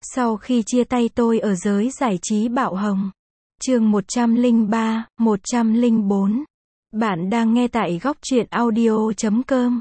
Sau khi chia tay tôi ở giới giải trí bạo hồng. Chương 103, 104. Bạn đang nghe tại góc truyện audio.com.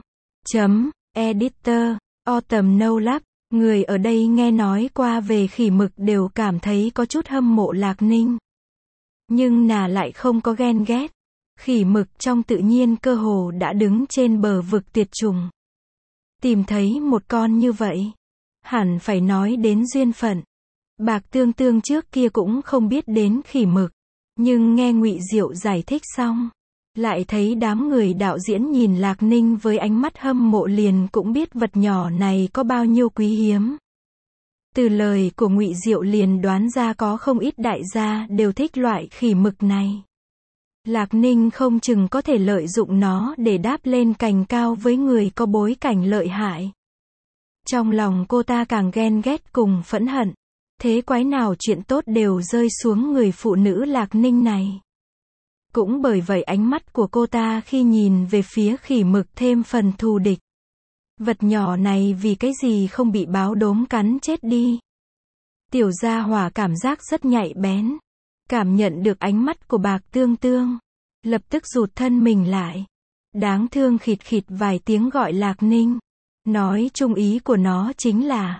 Editor, Autumn No Lab. Người ở đây nghe nói qua về Khỉ Mực đều cảm thấy có chút hâm mộ Lạc Ninh. Nhưng nà lại không có ghen ghét. Khỉ Mực trong tự nhiên cơ hồ đã đứng trên bờ vực tuyệt chủng. Tìm thấy một con như vậy, hẳn phải nói đến duyên phận. Bạc Tương Tương trước kia cũng không biết đến Khỉ Mực, nhưng nghe Ngụy Diệu giải thích xong, lại thấy đám người đạo diễn nhìn Lạc Ninh với ánh mắt hâm mộ liền cũng biết vật nhỏ này có bao nhiêu quý hiếm. Từ lời của Ngụy Diệu liền đoán ra có không ít đại gia đều thích loại khỉ mực này. Lạc Ninh không chừng có thể lợi dụng nó để đáp lên cành cao với người có bối cảnh lợi hại. Trong lòng cô ta càng ghen ghét cùng phẫn hận. Thế quái nào chuyện tốt đều rơi xuống người phụ nữ Lạc Ninh này. Cũng bởi vậy ánh mắt của cô ta khi nhìn về phía Khỉ Mực thêm phần thù địch. Vật nhỏ này vì cái gì không bị báo đốm cắn chết đi. Tiểu Gia Hỏa cảm giác rất nhạy bén. Cảm nhận được ánh mắt của Bạc Tương Tương. Lập tức rụt thân mình lại. Đáng thương khịt khịt vài tiếng gọi Lạc Ninh. Nói chung ý của nó chính là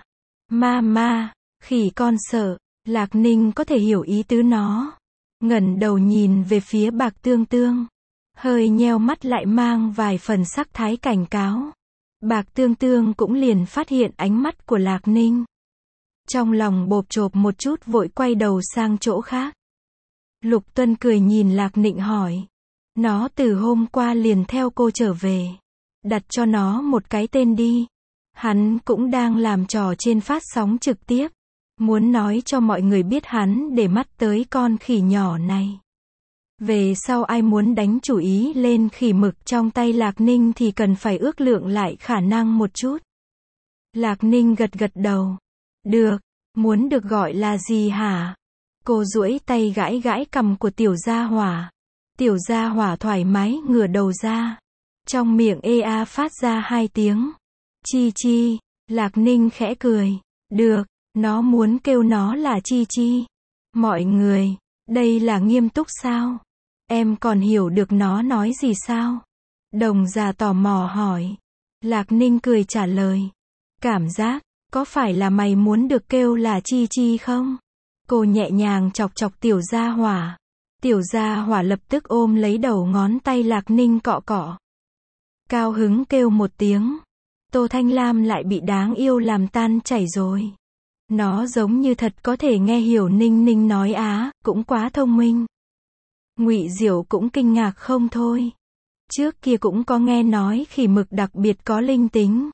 ma, khỉ con sợ. Lạc Ninh có thể hiểu ý tứ nó. Ngẩng đầu nhìn về phía Bạc Tương Tương. Hơi nheo mắt lại mang vài phần sắc thái cảnh cáo. Bạc Tương Tương cũng liền phát hiện ánh mắt của Lạc Ninh. Trong lòng bộp chộp một chút vội quay đầu sang chỗ khác. Lục Tuân cười nhìn Lạc Ninh hỏi. Nó từ hôm qua liền theo cô trở về. Đặt cho nó một cái tên đi. Hắn cũng đang làm trò trên phát sóng trực tiếp. Muốn nói cho mọi người biết hắn để mắt tới con khỉ nhỏ này. Về sau ai muốn đánh chủ ý lên Khỉ Mực trong tay Lạc Ninh thì cần phải ước lượng lại khả năng một chút. Lạc Ninh gật gật đầu. Được, muốn được gọi là gì hả? Cô duỗi tay gãi gãi cằm của Tiểu Gia Hỏa. Tiểu Gia Hỏa thoải mái ngửa đầu ra. Trong miệng ea phát ra hai tiếng. Chi chi, Lạc Ninh khẽ cười. Được, nó muốn kêu nó là Chi Chi. Mọi người, đây là nghiêm túc sao? Em còn hiểu được nó nói gì sao? Đồng già tò mò hỏi. Lạc Ninh cười trả lời. Cảm giác, có phải là mày muốn được kêu là Chi Chi không? Cô nhẹ nhàng chọc chọc Tiểu Gia Hỏa. Tiểu Gia Hỏa lập tức ôm lấy đầu ngón tay Lạc Ninh cọ cọ. Cao hứng kêu một tiếng. Tô Thanh Lam lại bị đáng yêu làm tan chảy rồi. Nó giống như thật có thể nghe hiểu Ninh Ninh nói á, cũng quá thông minh. Ngụy Diệu cũng kinh ngạc không thôi. Trước kia cũng có nghe nói Khỉ Mực đặc biệt có linh tính.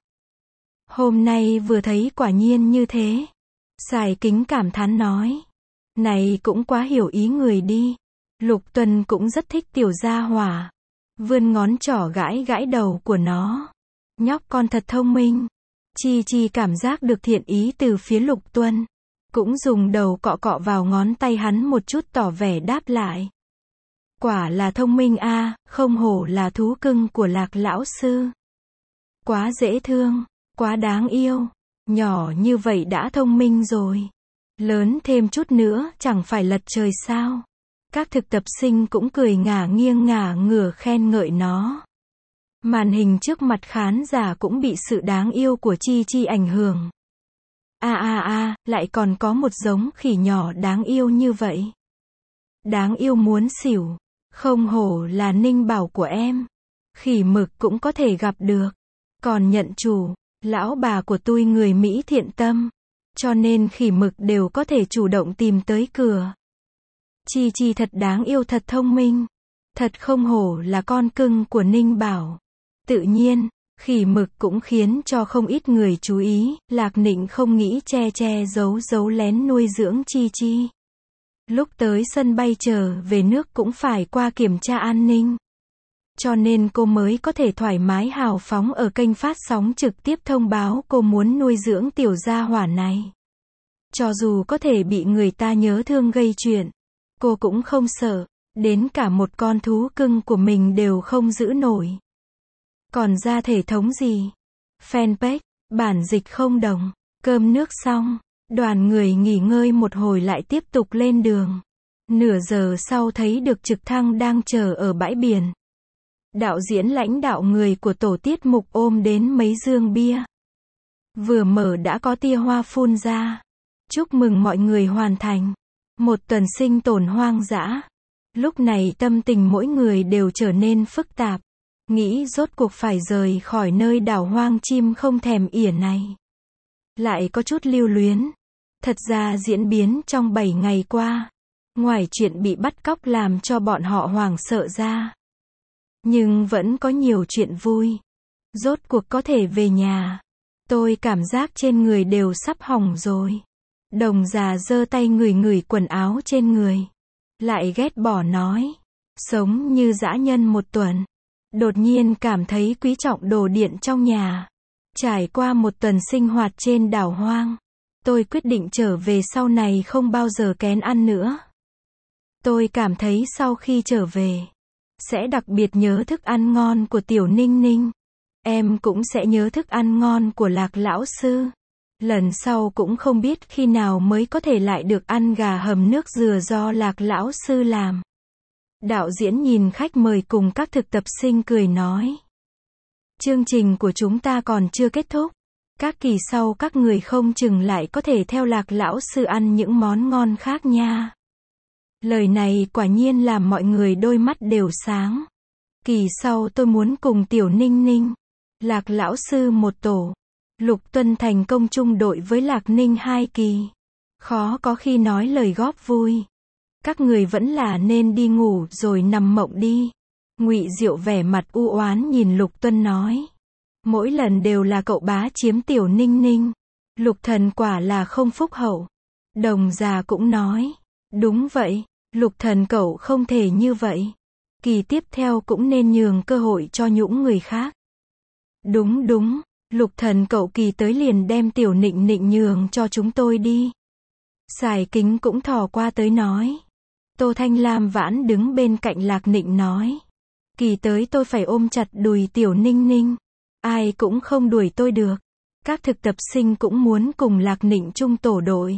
Hôm nay vừa thấy quả nhiên như thế. Sài Kính cảm thán nói. Này cũng quá hiểu ý người đi. Lục Tuần cũng rất thích Tiểu Gia Hỏa. Vươn ngón trỏ gãi gãi đầu của nó. Nhóc con thật thông minh. Chi Chi cảm giác được thiện ý từ phía Lục Tuân. Cũng dùng đầu cọ cọ vào ngón tay hắn một chút tỏ vẻ đáp lại. Quả là thông minh a, không hổ là thú cưng của Lạc lão sư. Quá dễ thương, quá đáng yêu. Nhỏ như vậy đã thông minh rồi. Lớn thêm chút nữa chẳng phải lật trời sao. Các thực tập sinh cũng cười ngả nghiêng ngả ngửa khen ngợi nó. Màn hình trước mặt khán giả cũng bị sự đáng yêu của Chi Chi ảnh hưởng. Lại còn có một giống khỉ nhỏ đáng yêu như vậy. Đáng yêu muốn xỉu. Không hổ là Ninh Bảo của em. Khỉ Mực cũng có thể gặp được. Còn nhận chủ, lão bà của tôi người Mỹ thiện tâm. Cho nên Khỉ Mực đều có thể chủ động tìm tới cửa. Chi Chi thật đáng yêu thật thông minh. Thật không hổ là con cưng của Ninh Bảo. Tự nhiên, Khỉ Mực cũng khiến cho không ít người chú ý. Lạc Ninh không nghĩ che giấu lén nuôi dưỡng Chi Chi. Lúc tới sân bay trở về nước cũng phải qua kiểm tra an ninh. Cho nên cô mới có thể thoải mái hào phóng ở kênh phát sóng trực tiếp thông báo cô muốn nuôi dưỡng Tiểu Gia Hỏa này. Cho dù có thể bị người ta nhớ thương gây chuyện, cô cũng không sợ. Đến cả một con thú cưng của mình đều không giữ nổi. Còn ra thể thống gì? Fanpage, bản dịch không đồng. Cơm nước xong, Đoàn người nghỉ ngơi một hồi lại tiếp tục lên đường. Nửa giờ sau thấy được trực thăng đang chờ ở bãi biển. Đạo diễn lãnh đạo người của tổ tiết mục ôm đến mấy dương bia. Vừa mở đã có tia hoa phun ra. Chúc mừng mọi người hoàn thành một tuần sinh tồn hoang dã. Lúc này tâm tình mỗi người đều trở nên phức tạp. Nghĩ rốt cuộc phải rời khỏi nơi đảo hoang chim không thèm ỉa này. Lại có chút lưu luyến. Thật ra diễn biến trong 7 ngày qua, ngoài chuyện bị bắt cóc làm cho bọn họ hoảng sợ ra, nhưng vẫn có nhiều chuyện vui. Rốt cuộc có thể về nhà. Tôi cảm giác trên người đều sắp hỏng rồi. Đồng già giơ tay ngửi ngửi quần áo trên người. Lại ghét bỏ nói. Sống như dã nhân một tuần. Đột nhiên cảm thấy quý trọng đồ điện trong nhà. Trải qua một tuần sinh hoạt trên đảo hoang, tôi quyết định trở về sau này không bao giờ kén ăn nữa. Tôi cảm thấy sau khi trở về, sẽ đặc biệt nhớ thức ăn ngon của Tiểu Ninh Ninh. Em cũng sẽ nhớ thức ăn ngon của Lạc lão sư. Lần sau cũng không biết khi nào mới có thể lại được ăn gà hầm nước dừa do Lạc lão sư làm. Đạo diễn nhìn khách mời cùng các thực tập sinh cười nói. Chương trình của chúng ta còn chưa kết thúc. Các kỳ sau các người không chừng lại có thể theo Lạc lão sư ăn những món ngon khác nha. Lời này quả nhiên làm mọi người đôi mắt đều sáng. Kỳ sau tôi muốn cùng Tiểu Ninh Ninh, Lạc lão sư một tổ. Lục Tuân thành công chung đội với Lạc Ninh 2 kỳ. Khó có khi nói lời góp vui. Các người vẫn là nên đi ngủ rồi nằm mộng đi. Ngụy Diệu vẻ mặt u oán nhìn Lục Tuân nói. Mỗi lần đều là cậu bá chiếm Tiểu Ninh Ninh. Lục thần quả là không phúc hậu. Đồng già cũng nói. Đúng vậy, Lục thần cậu không thể như vậy. Kỳ tiếp theo cũng nên nhường cơ hội cho những người khác. Đúng đúng, Lục thần cậu kỳ tới liền đem Tiểu Nịnh Nịnh nhường cho chúng tôi đi. Sài Kính cũng thò qua tới nói. Tô Thanh Lam vãn đứng bên cạnh Lạc Nịnh nói. Kỳ tới tôi phải ôm chặt đùi Tiểu Ninh Ninh. Ai cũng không đuổi tôi được. Các thực tập sinh cũng muốn cùng Lạc Nịnh chung tổ đội.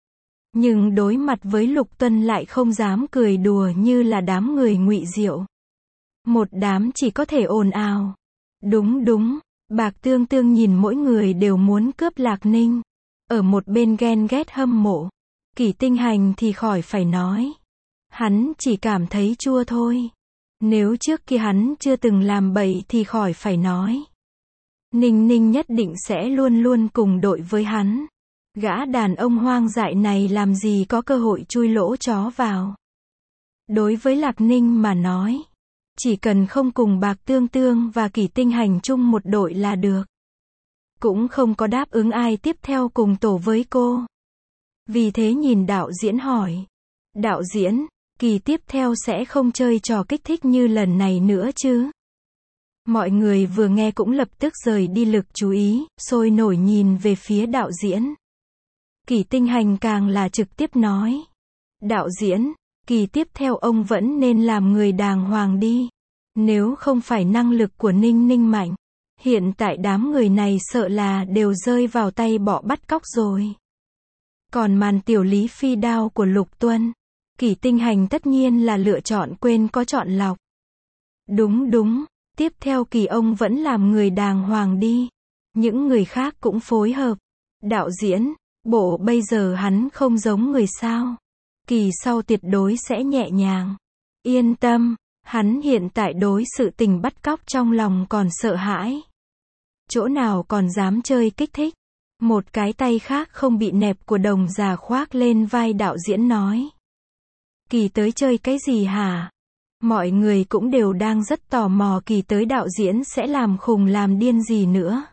Nhưng đối mặt với Lục Tuân lại không dám cười đùa như là đám người Ngụy Diệu. Một đám chỉ có thể ồn ào. Đúng đúng, Bạc Tương Tương nhìn mỗi người đều muốn cướp Lạc Ninh. Ở một bên ghen ghét hâm mộ. Kỷ Tinh Hành thì khỏi phải nói. Hắn chỉ cảm thấy chua thôi. Nếu trước kia hắn chưa từng làm bậy thì khỏi phải nói. Ninh Ninh nhất định sẽ luôn luôn cùng đội với hắn. Gã đàn ông hoang dại này làm gì có cơ hội chui lỗ chó vào. Đối với Lạc Ninh mà nói, chỉ cần không cùng Bạc Tương Tương và Kỷ Tinh Hành chung một đội là được. Cũng không có đáp ứng ai tiếp theo cùng tổ với cô. Vì thế nhìn đạo diễn hỏi. Đạo diễn, kỳ tiếp theo sẽ không chơi trò kích thích như lần này nữa chứ? Mọi người vừa nghe cũng lập tức rời đi lực chú ý, sôi nổi nhìn về phía đạo diễn. Kỷ Tinh Hành càng là trực tiếp nói. Đạo diễn, kỳ tiếp theo ông vẫn nên làm người đàng hoàng đi. Nếu không phải năng lực của Ninh Ninh mạnh, hiện tại đám người này sợ là đều rơi vào tay bọ bắt cóc rồi. Còn màn tiểu lý phi đao của Lục Tuân, Kỷ Tinh Hành tất nhiên là lựa chọn quên có chọn lọc. Đúng đúng, tiếp theo kỳ ông vẫn làm người đàng hoàng đi. Những người khác cũng phối hợp. Đạo diễn, bộ bây giờ hắn không giống người sao. Kỳ sau tuyệt đối sẽ nhẹ nhàng. Yên tâm, hắn hiện tại đối sự tình bắt cóc trong lòng còn sợ hãi. Chỗ nào còn dám chơi kích thích. Một cái tay khác không bị nẹp của đồng già khoác lên vai đạo diễn nói. Kỳ tới chơi cái gì hả? Mọi người cũng đều đang rất tò mò kỳ tới đạo diễn sẽ làm khùng làm điên gì nữa.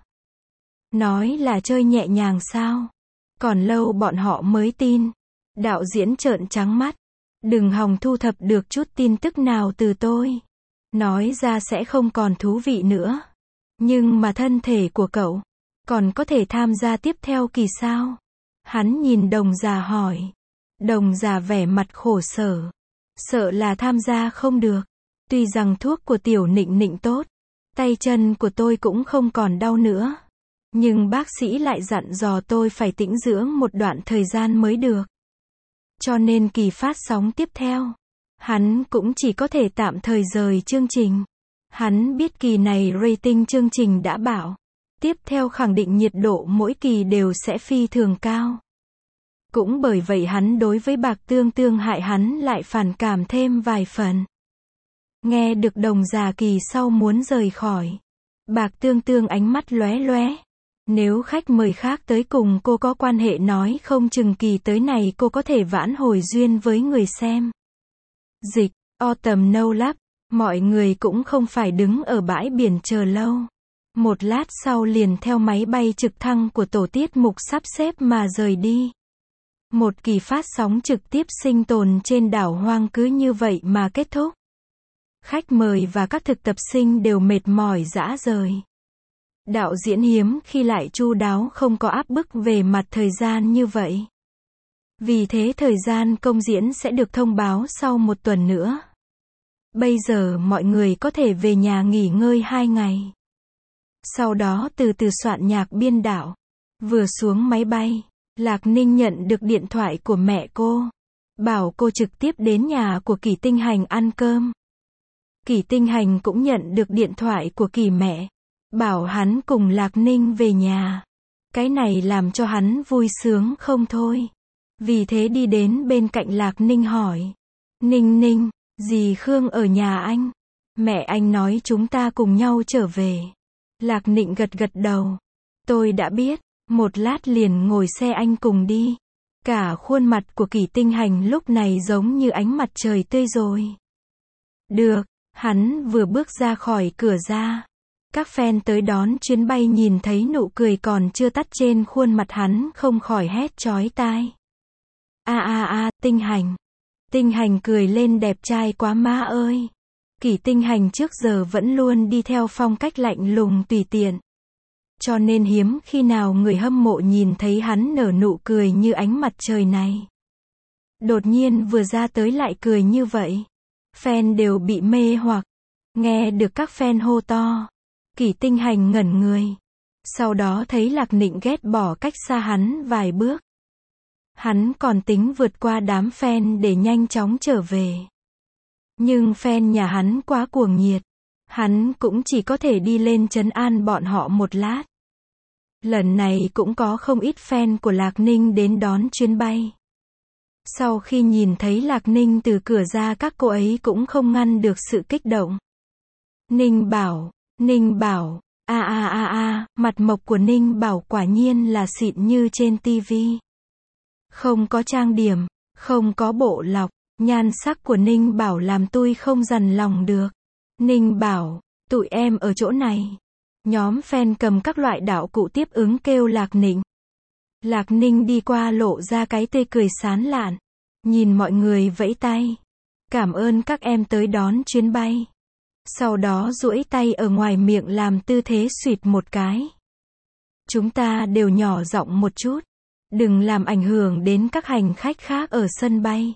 Nói là chơi nhẹ nhàng sao? Còn lâu bọn họ mới tin. Đạo diễn trợn trắng mắt. Đừng hòng thu thập được chút tin tức nào từ tôi. Nói ra sẽ không còn thú vị nữa. Nhưng mà thân thể của cậu còn có thể tham gia tiếp theo kỳ sao? Hắn nhìn đồng già hỏi. Đồng già vẻ mặt khổ sở. Sợ là tham gia không được. Tuy rằng thuốc của Tiểu Nịnh Nịnh tốt, tay chân của tôi cũng không còn đau nữa. Nhưng bác sĩ lại dặn dò tôi phải tĩnh dưỡng một đoạn thời gian mới được. Cho nên kỳ phát sóng tiếp theo, hắn cũng chỉ có thể tạm thời rời chương trình. Hắn biết kỳ này rating chương trình đã bảo. Tiếp theo khẳng định nhiệt độ mỗi kỳ đều sẽ phi thường cao. Cũng bởi vậy hắn đối với Bạc Tương Tương hại hắn lại phản cảm thêm vài phần. Nghe được Đồng Già kỳ sau muốn rời khỏi. Bạc Tương Tương ánh mắt lóe lóe. Nếu khách mời khác tới cùng cô có quan hệ nói không chừng kỳ tới này cô có thể vãn hồi duyên với người xem. Dịch, Autumn No Lab, mọi người cũng không phải đứng ở bãi biển chờ lâu. Một lát sau liền theo máy bay trực thăng của tổ tiết mục sắp xếp mà rời đi. Một kỳ phát sóng trực tiếp sinh tồn trên đảo hoang cứ như vậy mà kết thúc. Khách mời và các thực tập sinh đều mệt mỏi rã rời. Đạo diễn hiếm khi lại chu đáo không có áp bức về mặt thời gian như vậy. Vì thế thời gian công diễn sẽ được thông báo sau một tuần nữa. Bây giờ mọi người có thể về nhà nghỉ ngơi 2 ngày. Sau đó từ từ soạn nhạc biên đạo. Vừa xuống máy bay, Lạc Ninh nhận được điện thoại của mẹ cô. Bảo cô trực tiếp đến nhà của Kỷ Tinh Hành ăn cơm. Kỷ Tinh Hành cũng nhận được điện thoại của Kỷ mẹ. Bảo hắn cùng Lạc Ninh về nhà. Cái này làm cho hắn vui sướng không thôi. Vì thế đi đến bên cạnh Lạc Ninh hỏi. Ninh Ninh, dì Khương ở nhà anh. Mẹ anh nói chúng ta cùng nhau trở về. Lạc Ninh gật gật đầu. Tôi đã biết, một lát liền ngồi xe anh cùng đi. Cả khuôn mặt của Kỷ Tinh Hành lúc này giống như ánh mặt trời tươi rồi. Được, hắn vừa bước ra khỏi cửa ra. Các fan tới đón chuyến bay nhìn thấy nụ cười còn chưa tắt trên khuôn mặt hắn không khỏi hét chói tai. Tinh Hành. Tinh Hành cười lên đẹp trai quá má ơi. Kỷ Tinh Hành trước giờ vẫn luôn đi theo phong cách lạnh lùng tùy tiện. Cho nên hiếm khi nào người hâm mộ nhìn thấy hắn nở nụ cười như ánh mặt trời này. Đột nhiên vừa ra tới lại cười như vậy. Fan đều bị mê hoặc. Nghe được các fan hô to. Kỷ Tinh Hành ngẩn người. Sau đó thấy Lạc Ninh ghét bỏ cách xa hắn vài bước. Hắn còn tính vượt qua đám fan để nhanh chóng trở về. Nhưng fan nhà hắn quá cuồng nhiệt. Hắn cũng chỉ có thể đi lên trấn an bọn họ một lát. Lần này cũng có không ít fan của Lạc Ninh đến đón chuyến bay. Sau khi nhìn thấy Lạc Ninh từ cửa ra các cô ấy cũng không ngăn được sự kích động. Ninh Bảo, mặt mộc của Ninh Bảo quả nhiên là xịn như trên tivi. Không có trang điểm, không có bộ lọc, nhan sắc của Ninh Bảo làm tôi không dằn lòng được. Ninh Bảo, tụi em ở chỗ này. Nhóm fan cầm các loại đạo cụ tiếp ứng kêu Lạc Ninh. Lạc Ninh đi qua lộ ra cái tươi cười sán lạn. Nhìn mọi người vẫy tay. Cảm ơn các em tới đón chuyến bay. Sau đó duỗi tay ở ngoài miệng làm tư thế xuyệt một cái. Chúng ta đều nhỏ giọng một chút. Đừng làm ảnh hưởng đến các hành khách khác ở sân bay.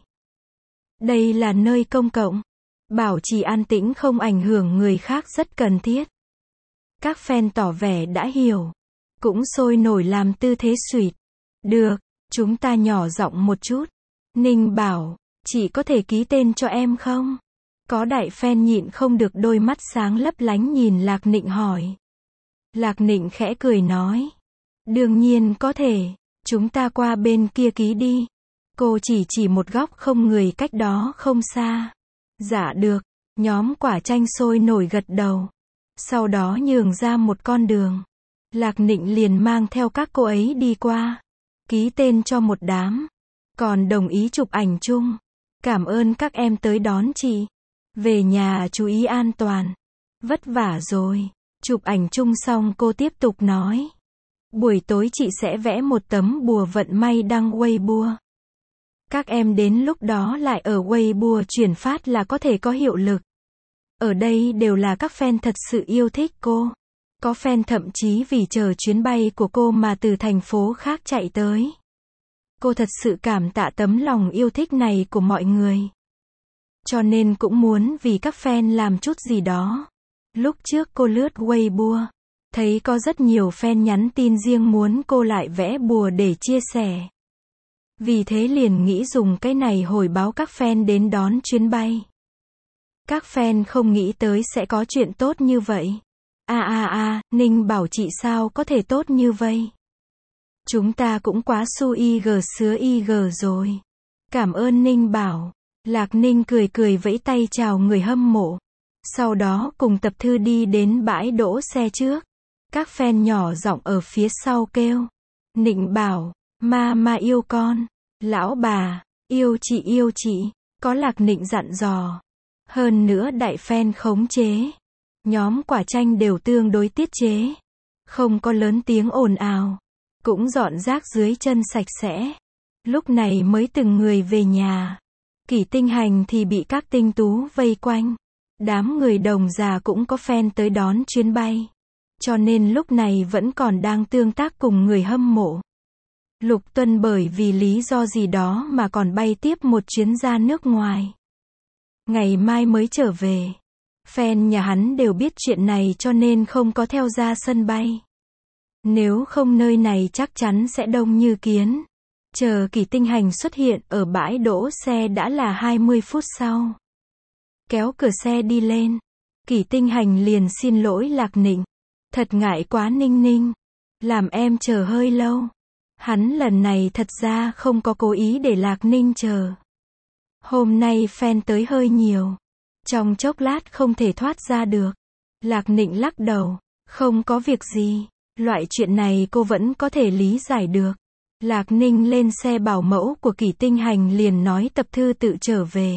Đây là nơi công cộng. Bảo trì an tĩnh không ảnh hưởng người khác rất cần thiết. Các fan tỏ vẻ đã hiểu. Cũng sôi nổi làm tư thế xuyệt. Được, chúng ta nhỏ giọng một chút. Ninh Bảo, chị có thể ký tên cho em không? Có đại fan nhịn không được đôi mắt sáng lấp lánh nhìn Lạc Ninh hỏi. Lạc Ninh khẽ cười nói. Đương nhiên có thể, chúng ta qua bên kia ký đi. Cô chỉ một góc không người cách đó không xa. Dạ được, nhóm quả chanh sôi nổi gật đầu. Sau đó nhường ra một con đường. Lạc Ninh liền mang theo các cô ấy đi qua. Ký tên cho một đám. Còn đồng ý chụp ảnh chung. Cảm ơn các em tới đón chị. Về nhà chú ý an toàn. Vất vả rồi. Chụp ảnh chung xong cô tiếp tục nói. Buổi tối chị sẽ vẽ một tấm bùa vận may đăng Weibo. Các em đến lúc đó lại ở Weibo chuyển phát là có thể có hiệu lực. Ở đây đều là các fan thật sự yêu thích cô. Có fan thậm chí vì chờ chuyến bay của cô mà từ thành phố khác chạy tới. Cô thật sự cảm tạ tấm lòng yêu thích này của mọi người. Cho nên cũng muốn vì các fan làm chút gì đó. Lúc trước cô lướt Weibo, Thấy có rất nhiều fan nhắn tin riêng muốn cô lại vẽ bùa để chia sẻ. Vì thế liền nghĩ dùng cái này hồi báo các fan đến đón chuyến bay. Các fan không nghĩ tới sẽ có chuyện tốt như vậy. Ninh bảo chị sao có thể tốt như vậy? Chúng ta cũng quá su IG sứa IG rồi. Cảm ơn Ninh bảo. Lạc Ninh cười cười vẫy tay chào người hâm mộ. Sau đó cùng Tập Thư đi đến bãi đỗ xe trước. Các fan nhỏ giọng ở phía sau kêu. Nịnh bảo, ma yêu con. Lão bà, yêu chị. Có Lạc Nịnh dặn dò. Hơn nữa đại fan khống chế. Nhóm quả chanh đều tương đối tiết chế. Không có lớn tiếng ồn ào. Cũng dọn rác dưới chân sạch sẽ. Lúc này mới từng người về nhà. Kỷ Tinh Hành thì bị các tinh tú vây quanh. Đám người đồng già cũng có fan tới đón chuyến bay. Cho nên lúc này vẫn còn đang tương tác cùng người hâm mộ. Lục Tuân bởi vì lý do gì đó mà còn bay tiếp một chuyến ra nước ngoài. Ngày mai mới trở về. Fan nhà hắn đều biết chuyện này cho nên không có theo ra sân bay. Nếu không nơi này chắc chắn sẽ đông như kiến. Chờ Kỷ Tinh Hành xuất hiện ở bãi đỗ xe đã là 20 phút sau. Kéo cửa xe đi lên. Kỷ Tinh Hành liền xin lỗi Lạc Nịnh. Thật ngại quá Ninh. Làm em chờ hơi lâu. Hắn lần này thật ra không có cố ý để Lạc Ninh chờ. Hôm nay fan tới hơi nhiều. Trong chốc lát không thể thoát ra được. Lạc Nịnh lắc đầu. Không có việc gì. Loại chuyện này cô vẫn có thể lý giải được. Lạc Ninh lên xe bảo mẫu của Kỷ Tinh Hành liền nói Tập Thư tự trở về.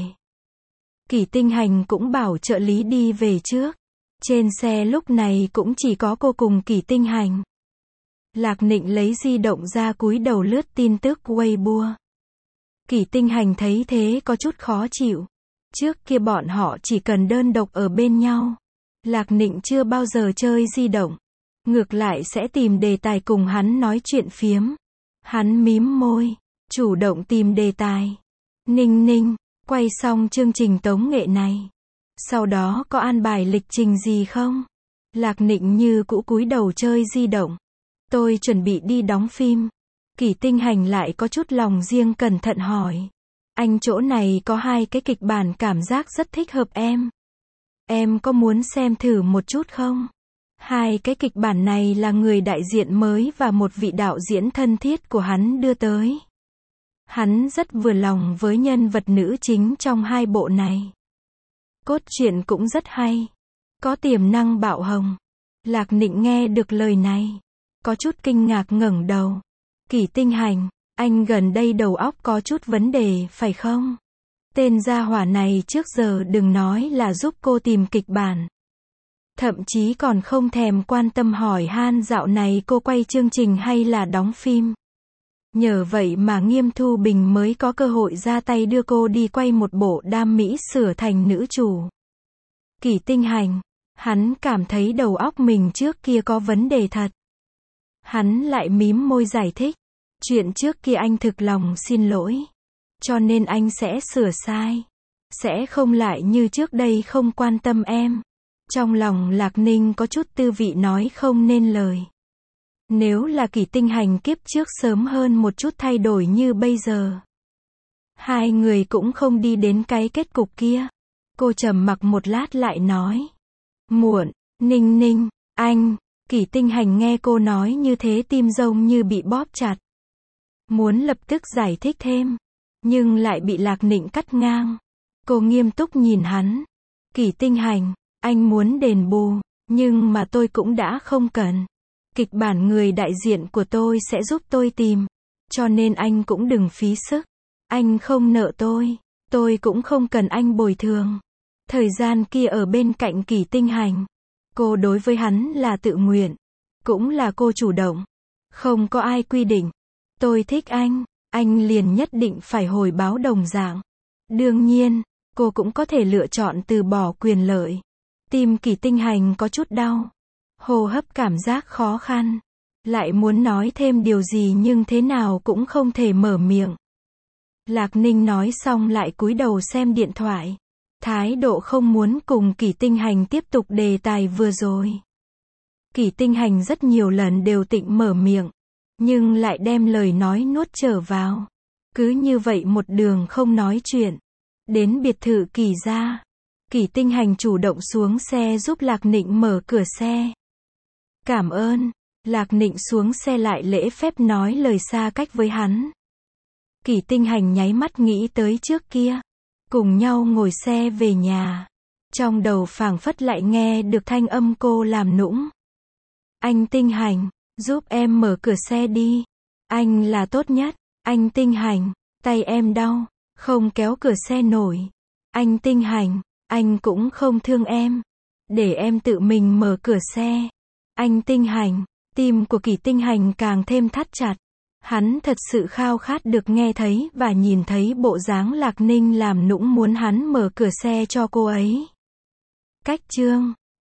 Kỷ Tinh Hành cũng bảo trợ lý đi về trước. Trên xe lúc này cũng chỉ có cô cùng Kỷ Tinh Hành. Lạc Nịnh lấy di động ra cúi đầu lướt tin tức Weibo. Kỷ Tinh Hành thấy thế có chút khó chịu. Trước kia bọn họ chỉ cần đơn độc ở bên nhau. Lạc Nịnh chưa bao giờ chơi di động. Ngược lại sẽ tìm đề tài cùng hắn nói chuyện phiếm. Hắn mím môi, chủ động tìm đề tài. Ninh, quay xong chương trình tống nghệ này. Sau đó có an bài lịch trình gì không? Lạc Nịnh như cũ cúi đầu chơi di động. Tôi chuẩn bị đi đóng phim. Kỷ Tinh Hành lại có chút lòng riêng cẩn thận hỏi. Anh chỗ này có 2 cái kịch bản cảm giác rất thích hợp em. Em có muốn xem thử một chút không? 2 cái kịch bản này là người đại diện mới và một vị đạo diễn thân thiết của hắn đưa tới. Hắn rất vừa lòng với nhân vật nữ chính trong 2 bộ này. Cốt truyện cũng rất hay. Có tiềm năng bạo hồng. Lạc Nịnh nghe được lời này. Có chút kinh ngạc ngẩng đầu. Kỷ Tinh Hành, anh gần đây đầu óc có chút vấn đề phải không? Tên gia hỏa này trước giờ đừng nói là giúp cô tìm kịch bản. Thậm chí còn không thèm quan tâm hỏi han dạo này cô quay chương trình hay là đóng phim. Nhờ vậy mà Nghiêm Thu Bình mới có cơ hội ra tay đưa cô đi quay một bộ đam mỹ sửa thành nữ chủ. Kỷ Tinh Hành, hắn cảm thấy đầu óc mình trước kia có vấn đề thật. Hắn lại mím môi giải thích. Chuyện trước kia anh thực lòng xin lỗi. Cho nên anh sẽ sửa sai. Sẽ không lại như trước đây không quan tâm em. Trong lòng Lạc Ninh có chút tư vị nói không nên lời. Nếu là Kỷ Tinh Hành kiếp trước sớm hơn một chút thay đổi như bây giờ. 2 người cũng không đi đến cái kết cục kia. Cô trầm mặc một lát lại nói. Muộn, Ninh, anh. Kỷ Tinh Hành nghe cô nói như thế tim rông như bị bóp chặt. Muốn lập tức giải thích thêm. Nhưng lại bị Lạc Nịnh cắt ngang. Cô nghiêm túc nhìn hắn. Kỷ Tinh Hành, anh muốn đền bù. Nhưng mà tôi cũng đã không cần. Kịch bản người đại diện của tôi sẽ giúp tôi tìm. Cho nên anh cũng đừng phí sức. Anh không nợ tôi. Tôi cũng không cần anh bồi thường. Thời gian kia ở bên cạnh Kỷ Tinh Hành. Cô đối với hắn là tự nguyện. Cũng là cô chủ động. Không có ai quy định. Tôi thích anh liền nhất định phải hồi báo đồng dạng. Đương nhiên, cô cũng có thể lựa chọn từ bỏ quyền lợi. Tim Kỷ Tinh Hành có chút đau. Hô hấp cảm giác khó khăn. Lại muốn nói thêm điều gì nhưng thế nào cũng không thể mở miệng. Lạc Ninh nói xong lại cúi đầu xem điện thoại. Thái độ không muốn cùng Kỷ Tinh Hành tiếp tục đề tài vừa rồi. Kỷ Tinh Hành rất nhiều lần đều tịnh mở miệng, nhưng lại đem lời nói nuốt trở vào. Cứ như vậy một đường không nói chuyện. Đến biệt thự Kỷ gia, Kỷ Tinh Hành chủ động xuống xe giúp Lạc Nịnh mở cửa xe. Cảm ơn. Lạc Nịnh xuống xe lại lễ phép nói lời xa cách với hắn. Kỷ Tinh Hành nháy mắt nghĩ tới trước kia. Cùng nhau ngồi xe về nhà. Trong đầu phảng phất lại nghe được thanh âm cô làm nũng. Anh Tinh Hành, giúp em mở cửa xe đi. Anh là tốt nhất. Anh Tinh Hành, tay em đau, không kéo cửa xe nổi. Anh Tinh Hành, anh cũng không thương em. Để em tự mình mở cửa xe. Anh Tinh Hành, tim của Kỷ Tinh Hành càng thêm thắt chặt. Hắn thật sự khao khát được nghe thấy và nhìn thấy bộ dáng Lạc Ninh làm nũng muốn hắn mở cửa xe cho cô ấy. Cách chương